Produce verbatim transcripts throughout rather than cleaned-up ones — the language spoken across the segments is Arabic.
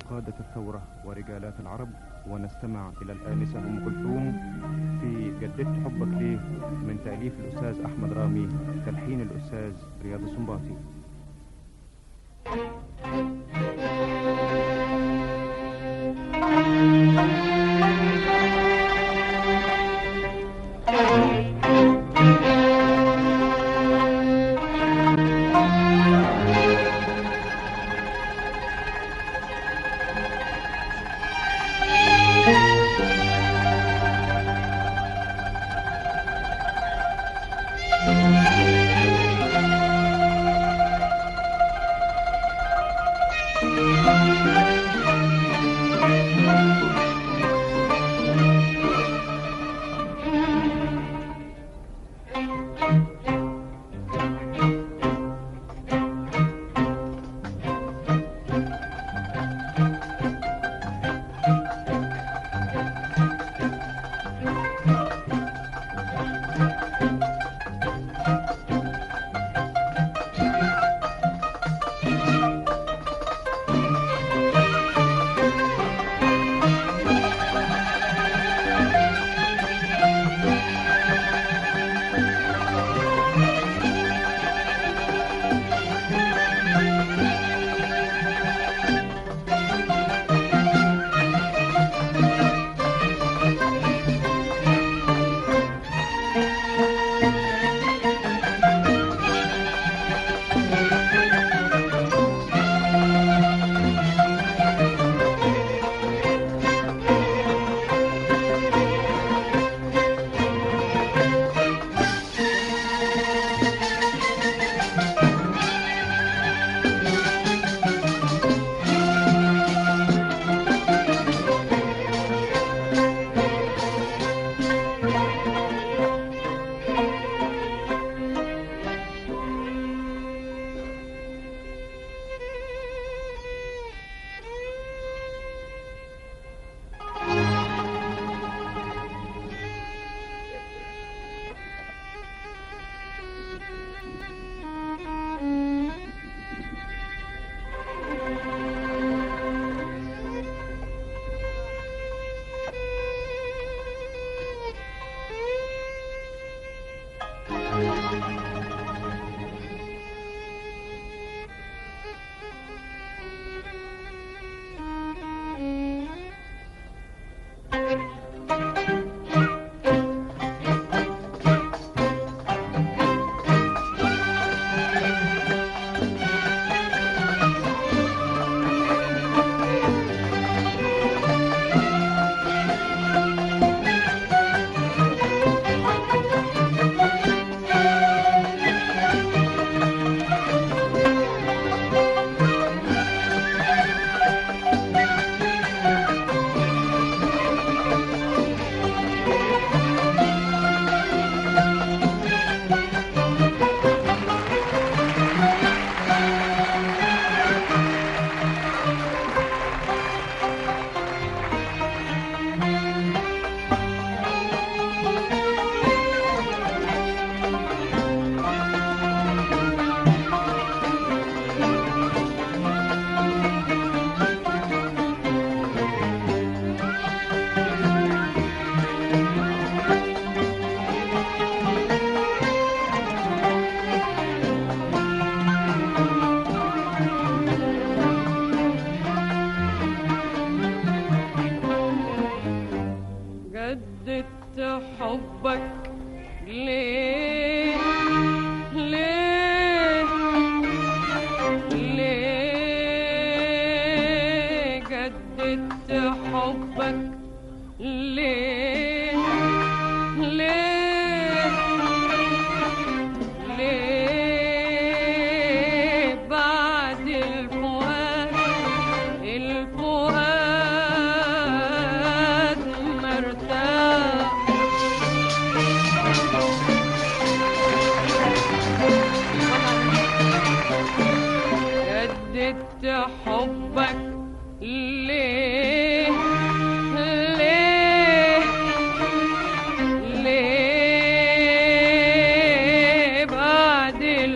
قادة الثورة ورجالات العرب، ونستمع إلى الآنسة أم كلثوم في جددت حبك ليه من تأليف الأستاذ أحمد رامي، تلحين الأستاذ رياض السنباطي.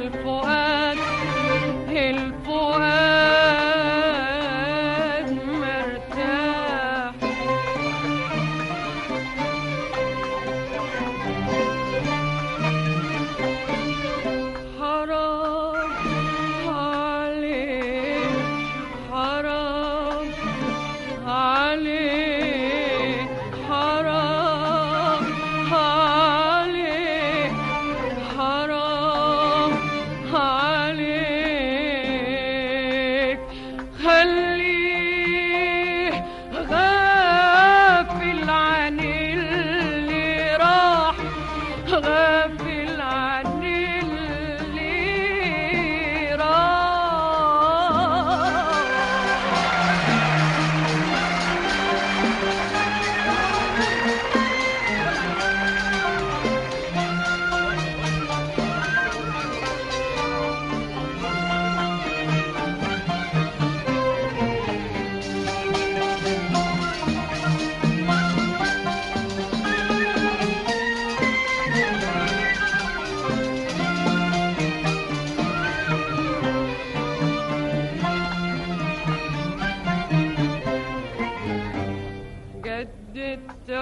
الفؤاد الفؤاد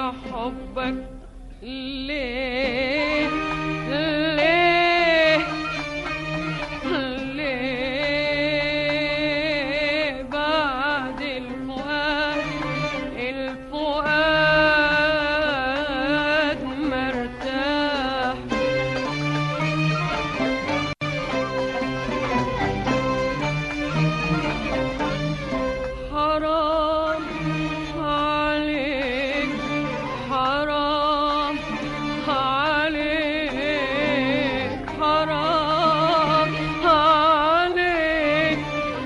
حبك ليه ليه ليه بعد الفؤاد الفؤاد مرتاح حرام عليك حرام عليك حرام عليك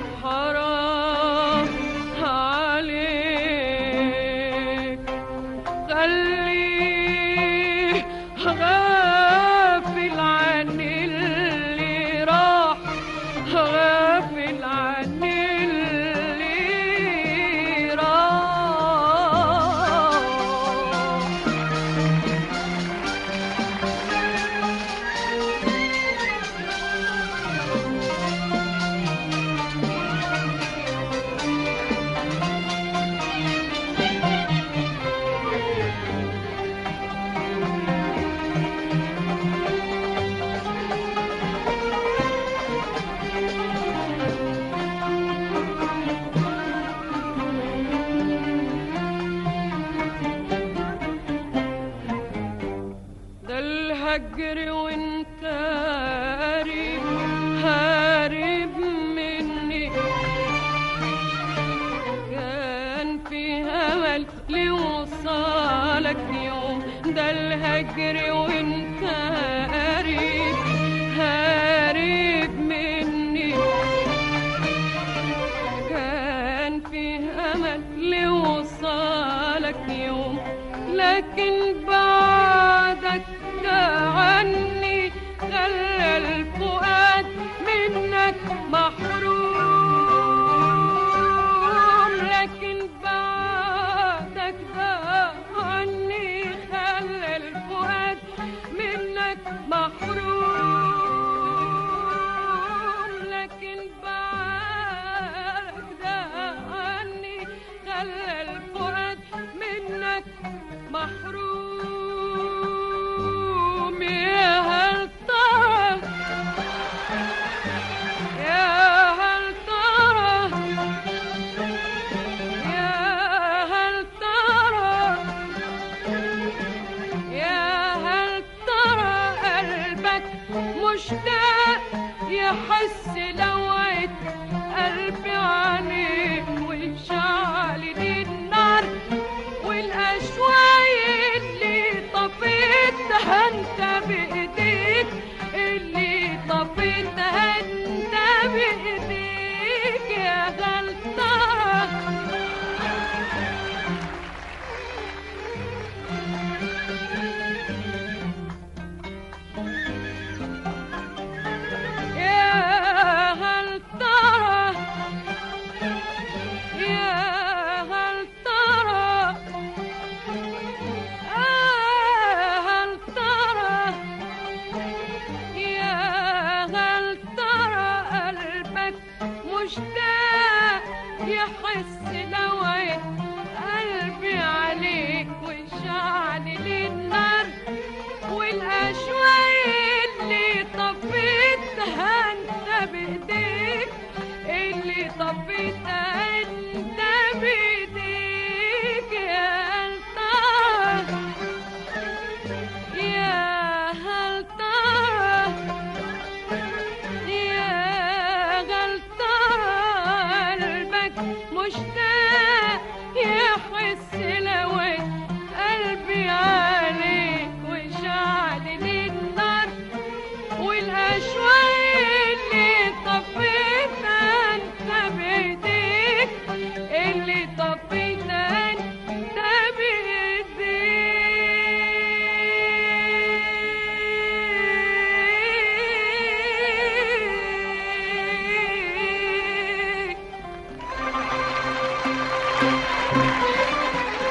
حرام عليك خليه غافل عن اللي راح غافل عن اللي راح ده الهجر وانت قريب هارب مني كان في امل لوصالك يوم ده الهجر وانت قريب هارب مني كان في امل لوصالك يوم لكن بعدك عني خلى الفؤاد منك محروم لكن بعدك عني خلى الفؤاد منك محروم لكن بعدك عني خلى الفؤاد منك محروم يا هل ترى يا هل ترى يا هل ترى يا هل ترى قلبك مشتاق يحس لوعة قلبي عليك ويشعل لي النار والأشواق اللي طفيتها انت بإيديك اللي طفيتها انت بإيديك يا هل ترى يا هل ترى يا هل ترى آه هل ترى يا هل ترى قلبك مشتاق يحس لوعة قلبي عليك ويشعل لي النار والأشواق اللي طفيتها انت بإيديك اللي طفيتها انت بإيديك يا هل ترى يا هل ترى يا هل ترى قلبك مشتاق يحس لوعة قلبي عليك ويشعل لي النار والأشواق اللي طفيتها انت بإيديك اللي طفيتها انت بإيديك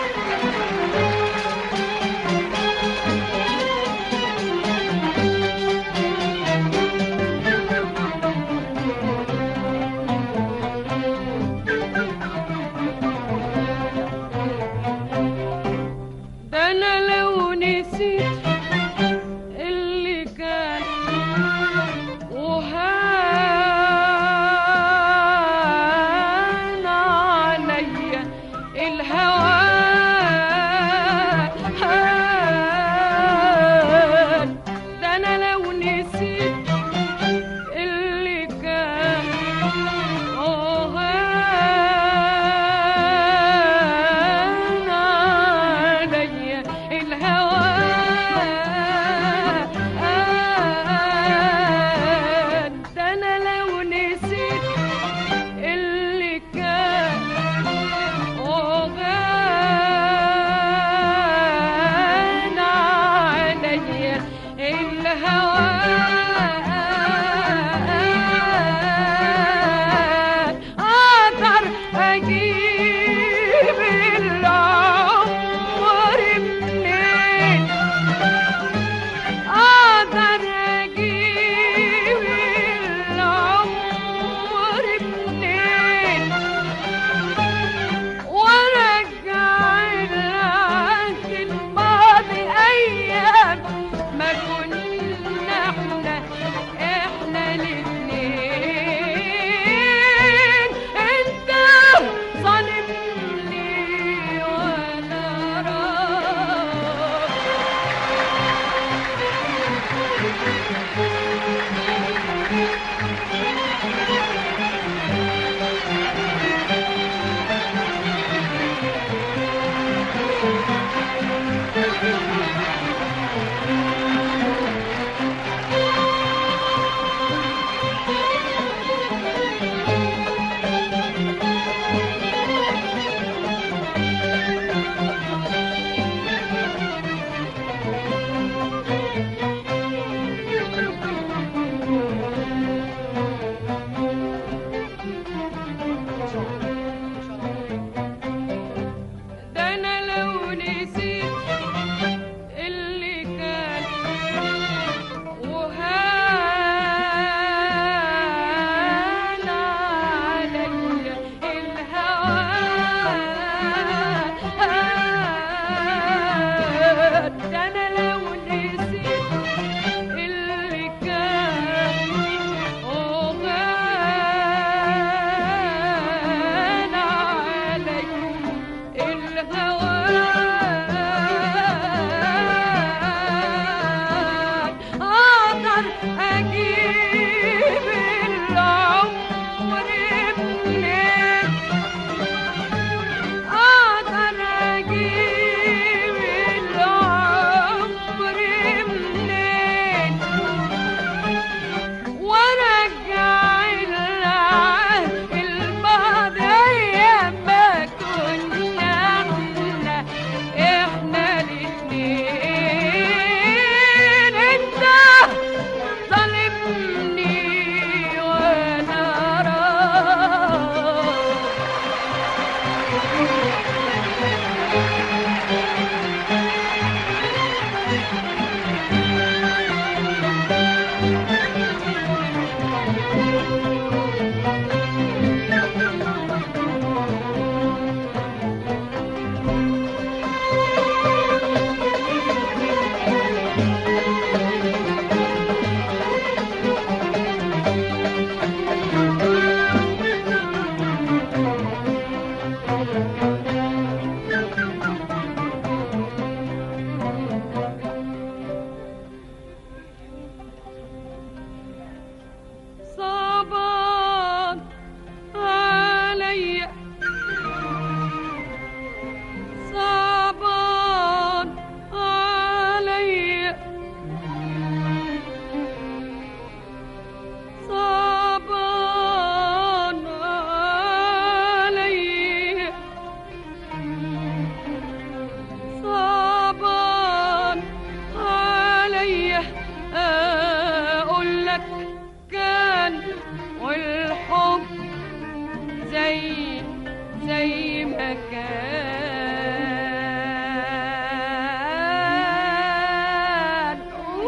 زي زي ما كان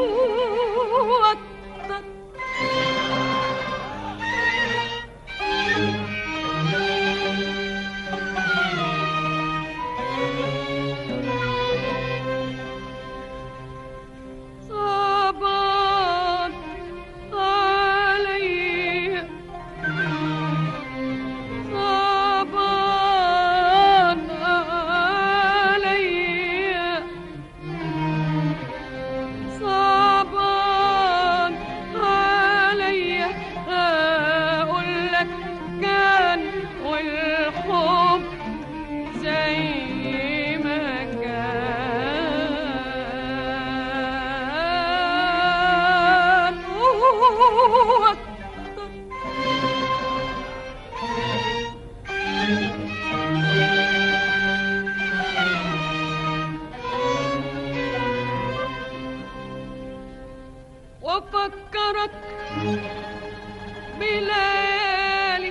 واكتر. صعبان علي صعبان علي صعبان علي اقول لك كان والحب زي ما كان واكتر. وافكرك بليالي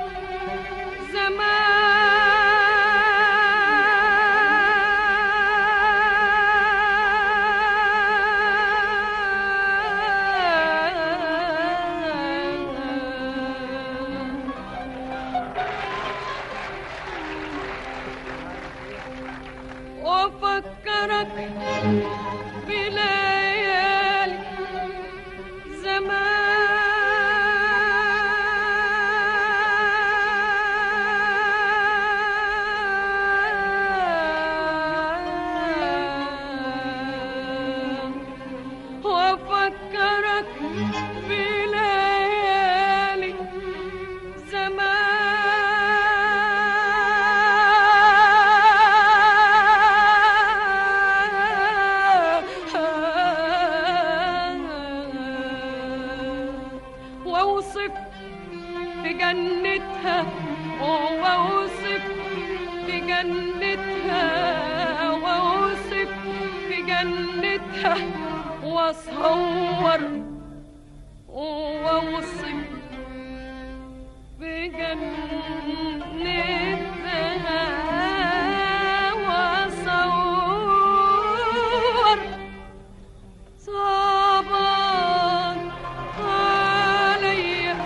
زمان. وافكرك بليالي زمان. وافكرك بليالي زمان. واوصف في جنتها واوصف في جنتها واوصف في جنتها واصور واوصف في جنتها واصور. صعبان علي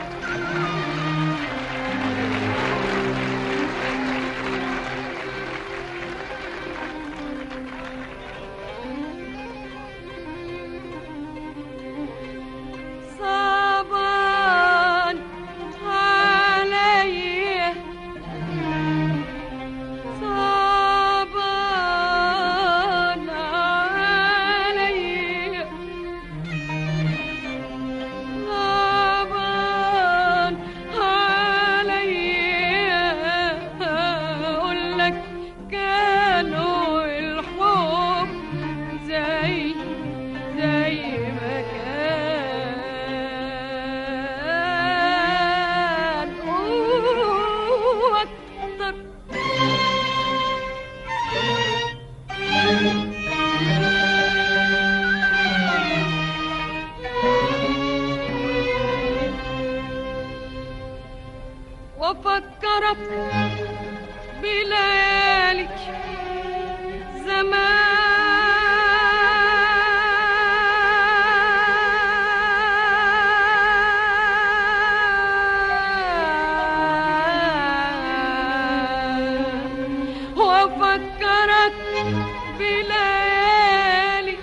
صعبان علي صعبان علي صعبان علي اقول لك كانوا الحب زي زي ما كان واكتر. وافكرك بليالي زمان. وافكرك بليالي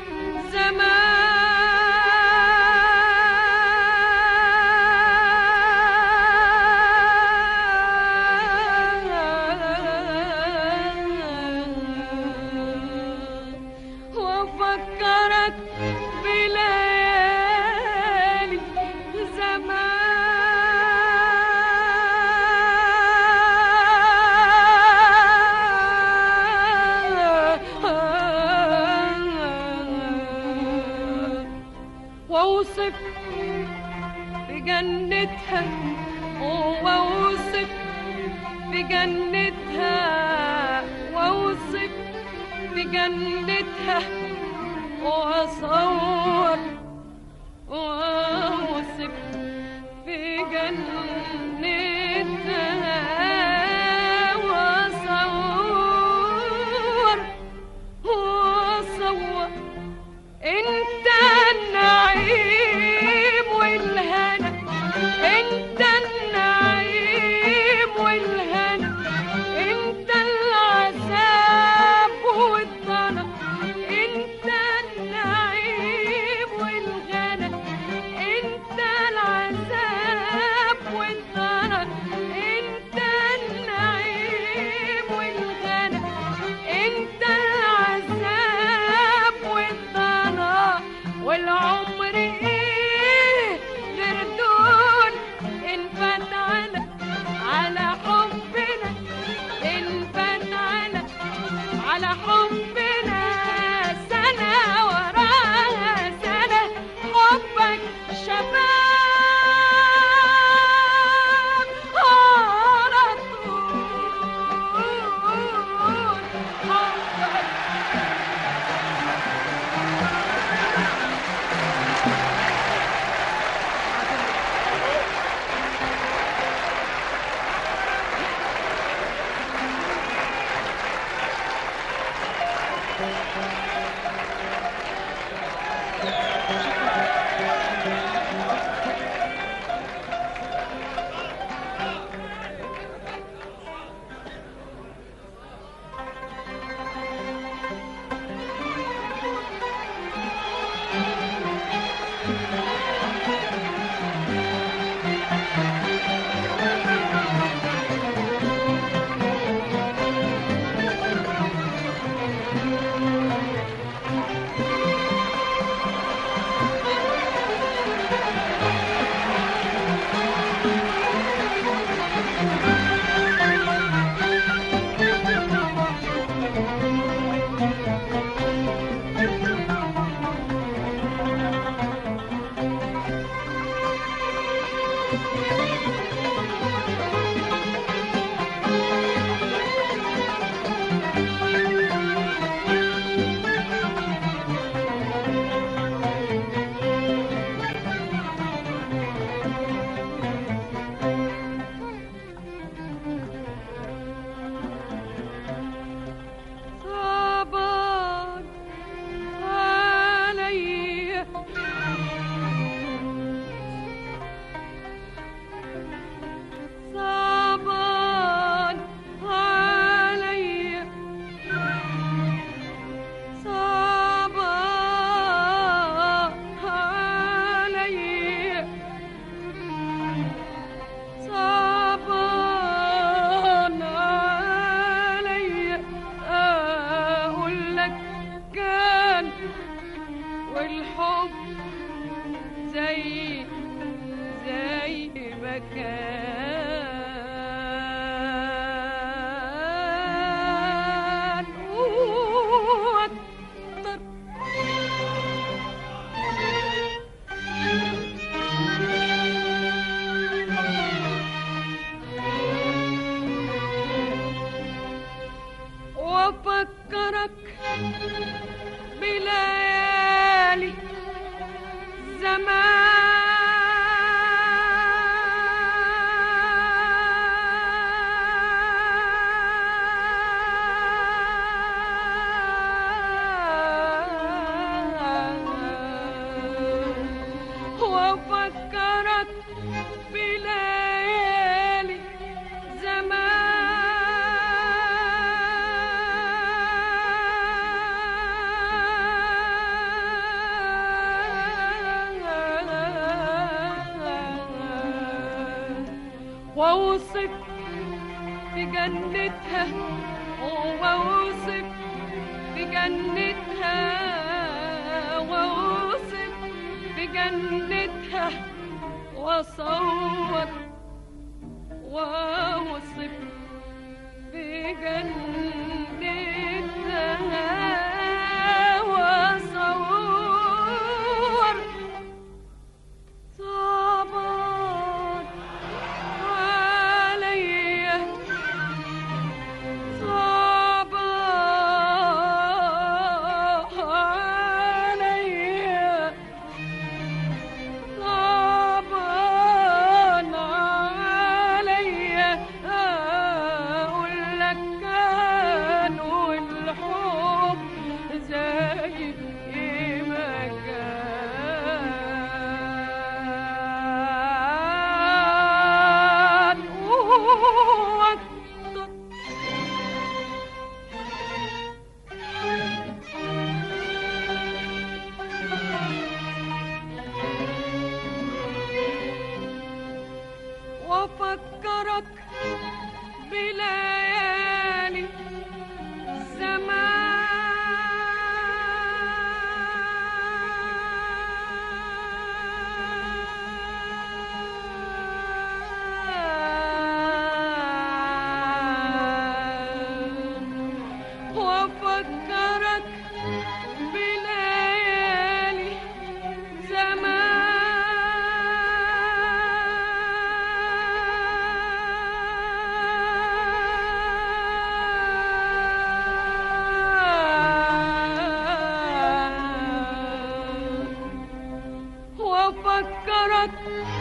زمان. وافكرك بليالي زمان. واوصف في جنتها واوصف في جنتها واوصف في جنتها واصور واوصف في جنتها صعبان عليا صعبان عليا صعبان عليا صعبان عليا اقول لك كان والحب زي زي ما كان واكتر وافكرك بليالي زمان وافكرك بليالي زمان واوصف في جنتها واوصف في جنتها واوصف في جنتها واصور واوصف في جنتها واصور صعبان عليا صعبان عليا صعبان عليا اقول لك كان والحب زي ما كان واكتر وافكرك بليالي زمان وافكرك بليالي زمان وافكرك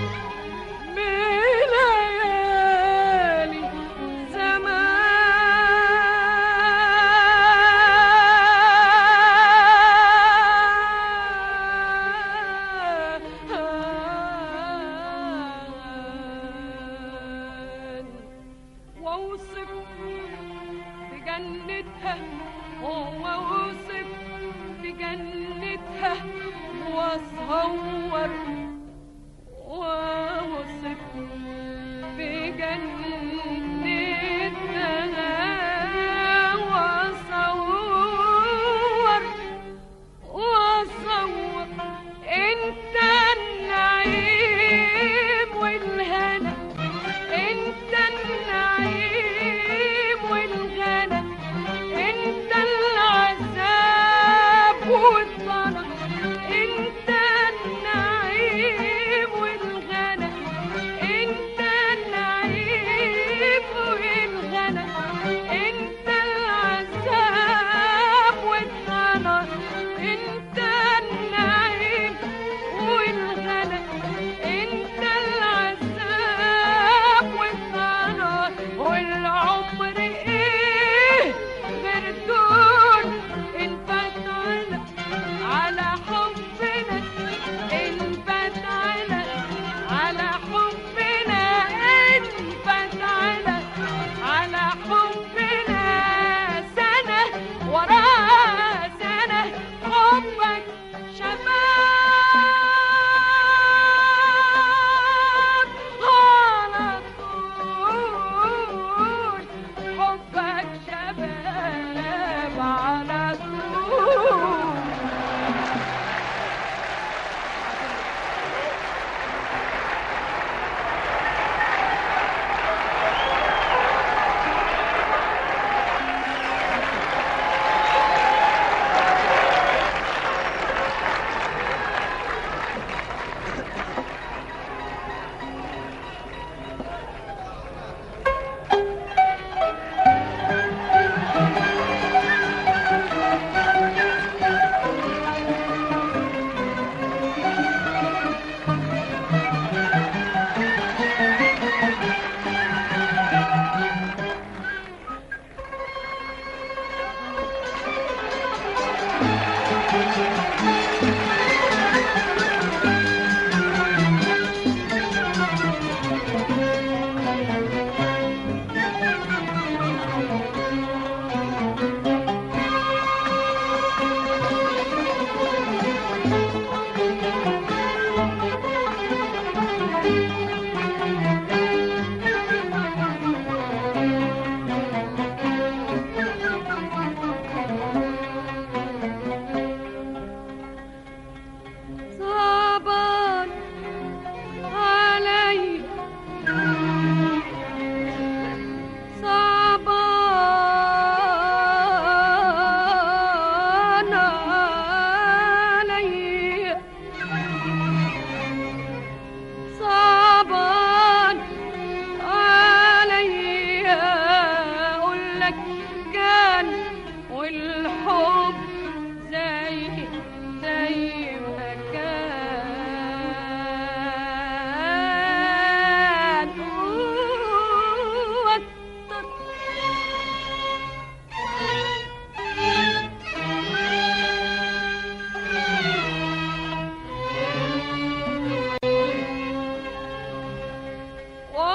بليالي زمان واوصف في جنتها واوصف في جنتها واصور واوصف في جنتها واصور واصور انت النعيم والهنا انت النعيم والغنى انت العذاب والضنا انت النعيم والغنى انت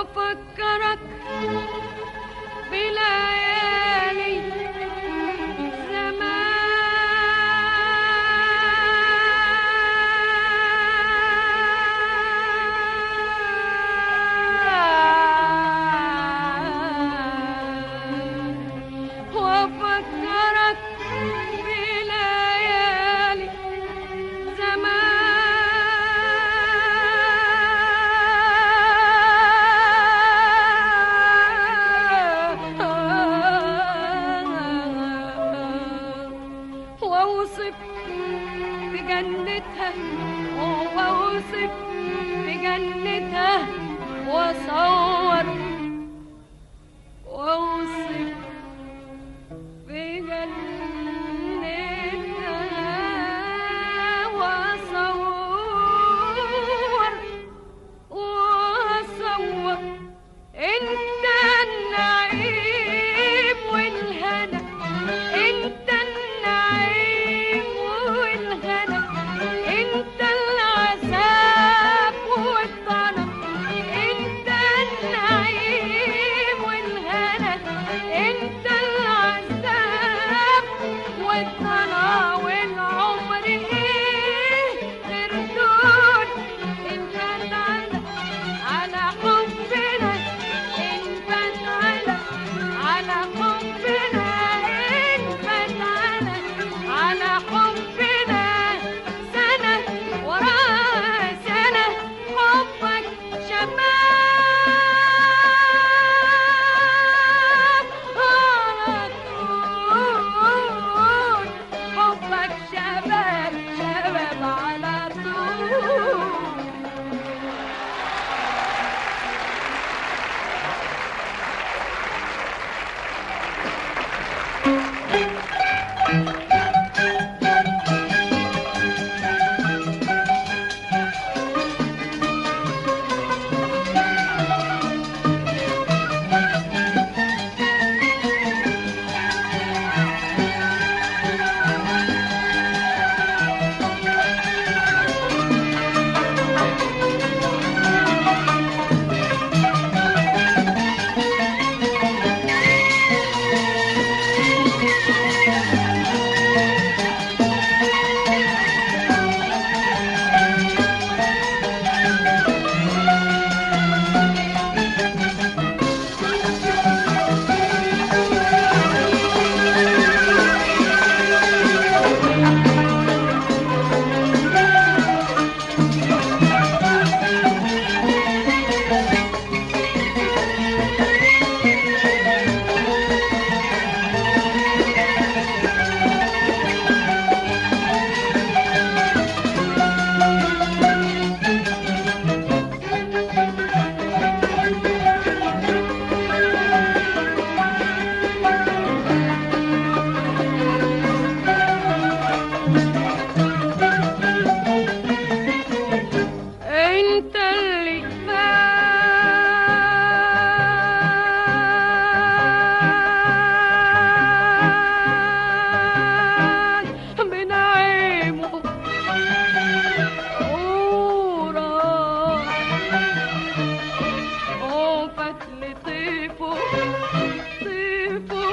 وافكرك بليالي زمان، وافكرك بليالي زمان، واوصف بجنتها واوصف بجنتها واصور واوصف بجنتها واصور واصور انت النعيم والهنا، انت النعيم والهنا، انت العذاب والطرب، انت النعيم والهنا، انت العذاب والطلع والعمر ايه غير دول. انت تعالى على حبنا، انت تعالى على حبنا، انت تعالى على حبنا، سنة ورا سنة حبك شباب على طول، حبك شباب شباب على طول. انت اللي فات بنعيمه وراح وفات لطيفه طيفه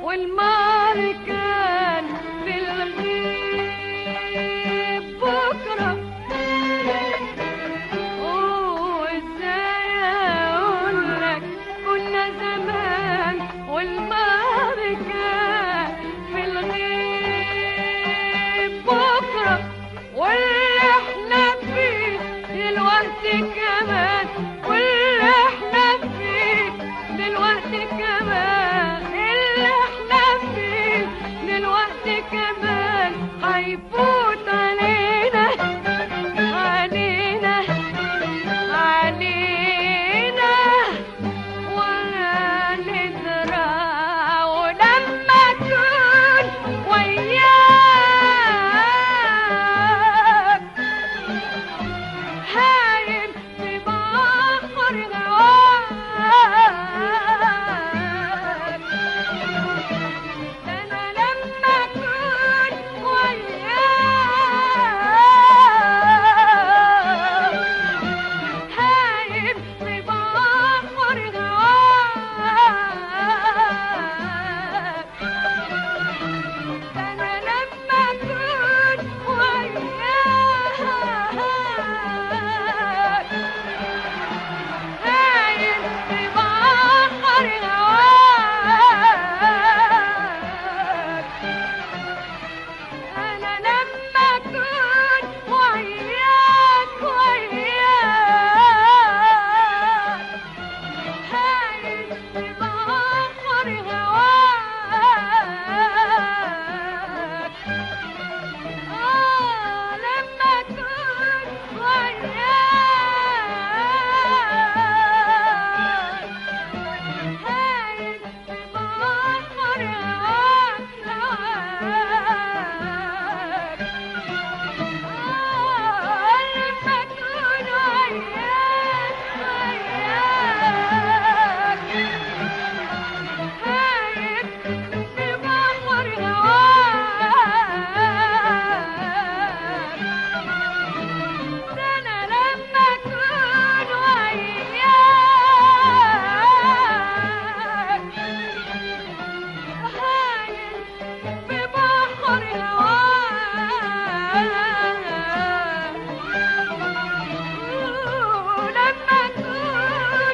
والماضي كان في الغيب بكرة. وازاي اقولك كنا زمان والماضي كان في الغيب بكرة، واللي احنا فيه دلوقتي كمان، واللي احنا فيه دلوقتي كمان، اللي احنا فيه دلوقتي كمان هيفوت علينا علينا علينا ولا ندرى. ولما اكون وياك هايم في بحر هواك، انا لما اكون وياك هايم في بحر هواك، انا لما اكون وياك هايم في بحر هواك، انا لما اكون وياك وياك هايم في بحر هواك. آه لما أكون وياك هايم في بحر هواك هواك. آه لما أكون وياك وياك هايم في بحر هواك، ده أنا لما أكون وياك هايم في بحر هواك، ولما أكون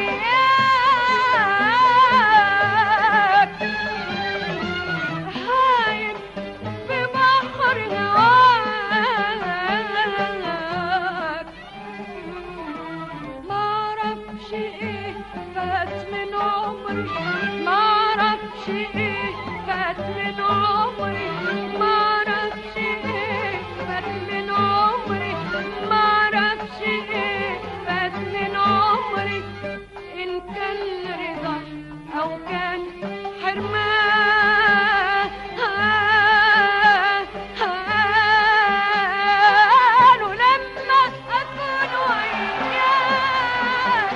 وياك هايم في بحر هواك. معرفش ايه فات من عمري، معرفش ايه فات من عمري، معرفش ايه فات من عمري، معرفش ايه فات من عمري، ان كان رضا او كان حرمان. ولما اكون وياك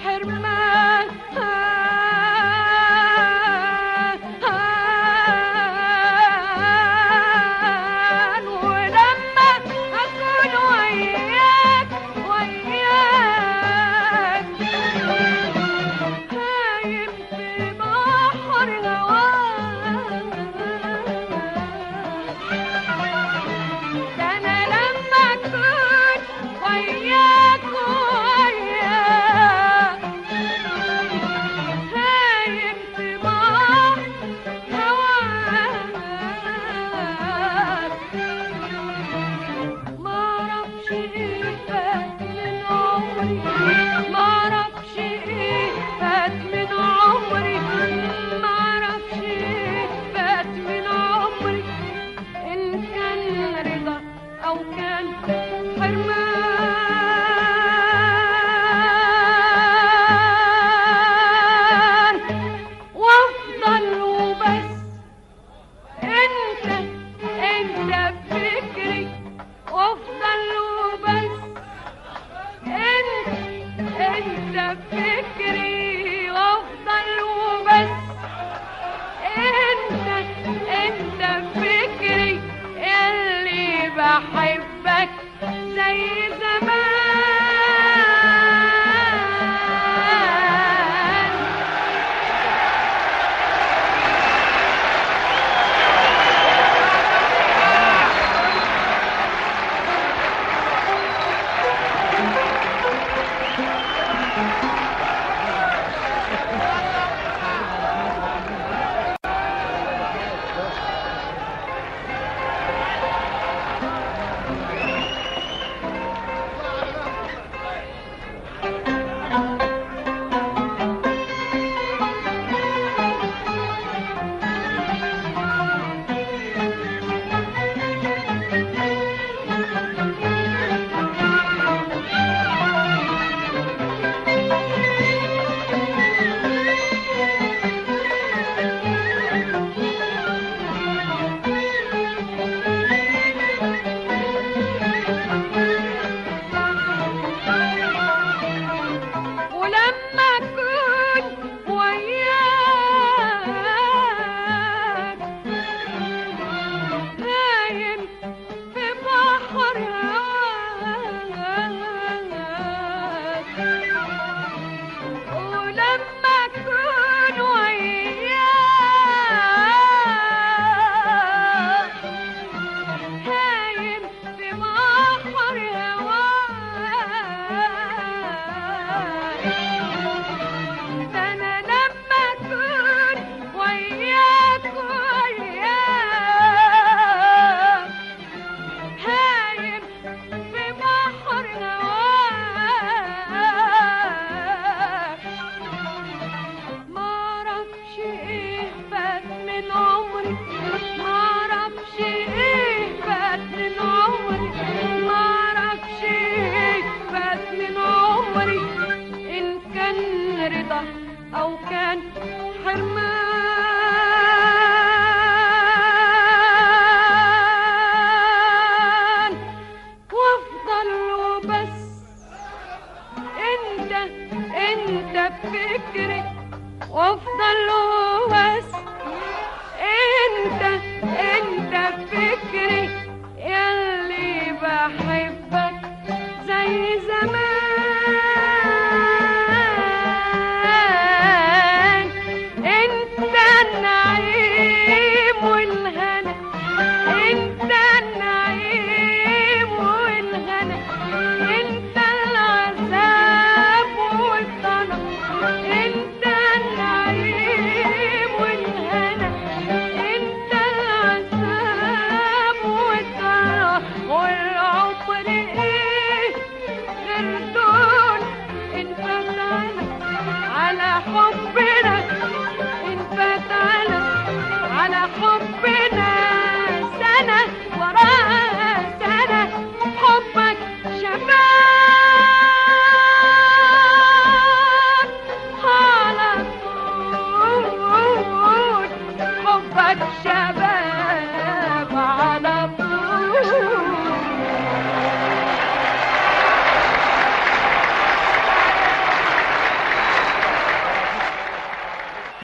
حرمان ولما أكون وياك وياك هايم في بحر هواك ده أنا لما أكون وياك وياك هايم في بحر هواك معرفش ايه فات من عمري معرفش ايه فات من عمري معرفش ايه فات من عمري ان كان رضا او كان حرمان وافضل وبس انت انت بفكري وافضل وبس انت انت بفكري وافضل وبس انت انت بفكري اللي بحبك زي زمان ولما أكون وياك هايم في بحر هواك ولما أكون وياك هايم في بحر هواك ده أنا لما أكون وياك وياك هايم في بحر هواك معرفش ايه فات من عمري معرفش ايه فات من عمري معرفش ايه فات من عمري ان كان رضا او كان حرمان وافضل وبس انت انت بفكري وافضل وبس انت انت بفكري ياللي بحبك زي زمان انت النعيم والهنا انت النعيم والهنا انت العذاب والطلب انت النعيم والهنا انت العذاب والطلب والعمر ايه غير دول انت على حب